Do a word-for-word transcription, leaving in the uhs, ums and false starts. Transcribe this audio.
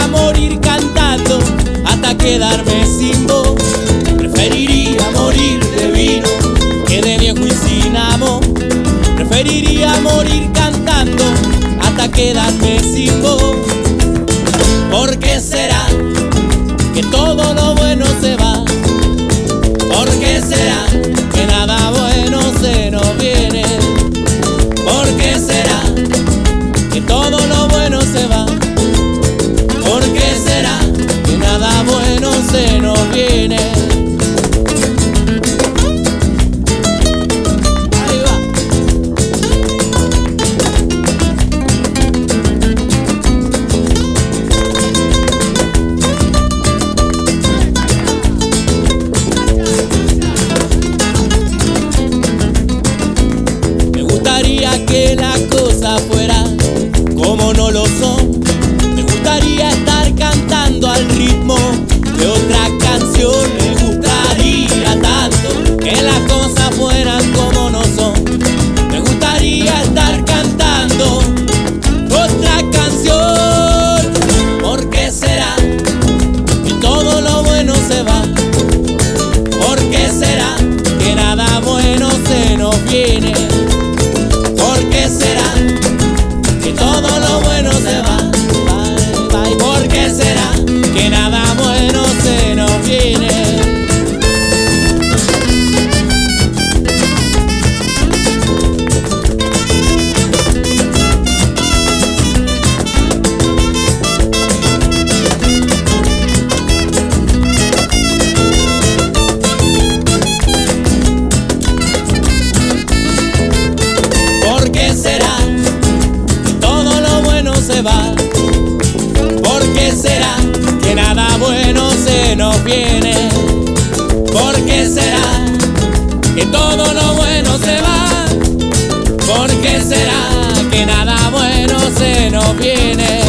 Preferiría morir cantando hasta quedarme sin voz. Preferiría morir de vino que de viejo y sin amor. Preferiría morir cantando hasta quedarme sin voz. ¿Por qué será que todo lo bueno se va? ¿Por qué será que nada bueno se nos viene? ¿Por qué será que todo lo bueno se va? ¿Por qué será que nada bueno se nos viene? Ahí va. Me gustaría que las cosas fueran como no lo son. Me gustaría estar cantando al ritmo de otra canción. Me gustaría tanto que las cosas fueran como no son. Me gustaría estar cantando otra canción. ¿Por qué será que todo lo bueno se va? ¿Por qué será que nada bueno se nos viene? ¿Por qué será que todo lo bueno se va? ¿Por qué será que nada bueno se nos viene? ¿Por qué será que todo lo bueno se va? ¿Por qué será que nada bueno se nos viene? ¿Por qué será que todo lo bueno se va? ¿Por qué será que nada bueno se nos viene?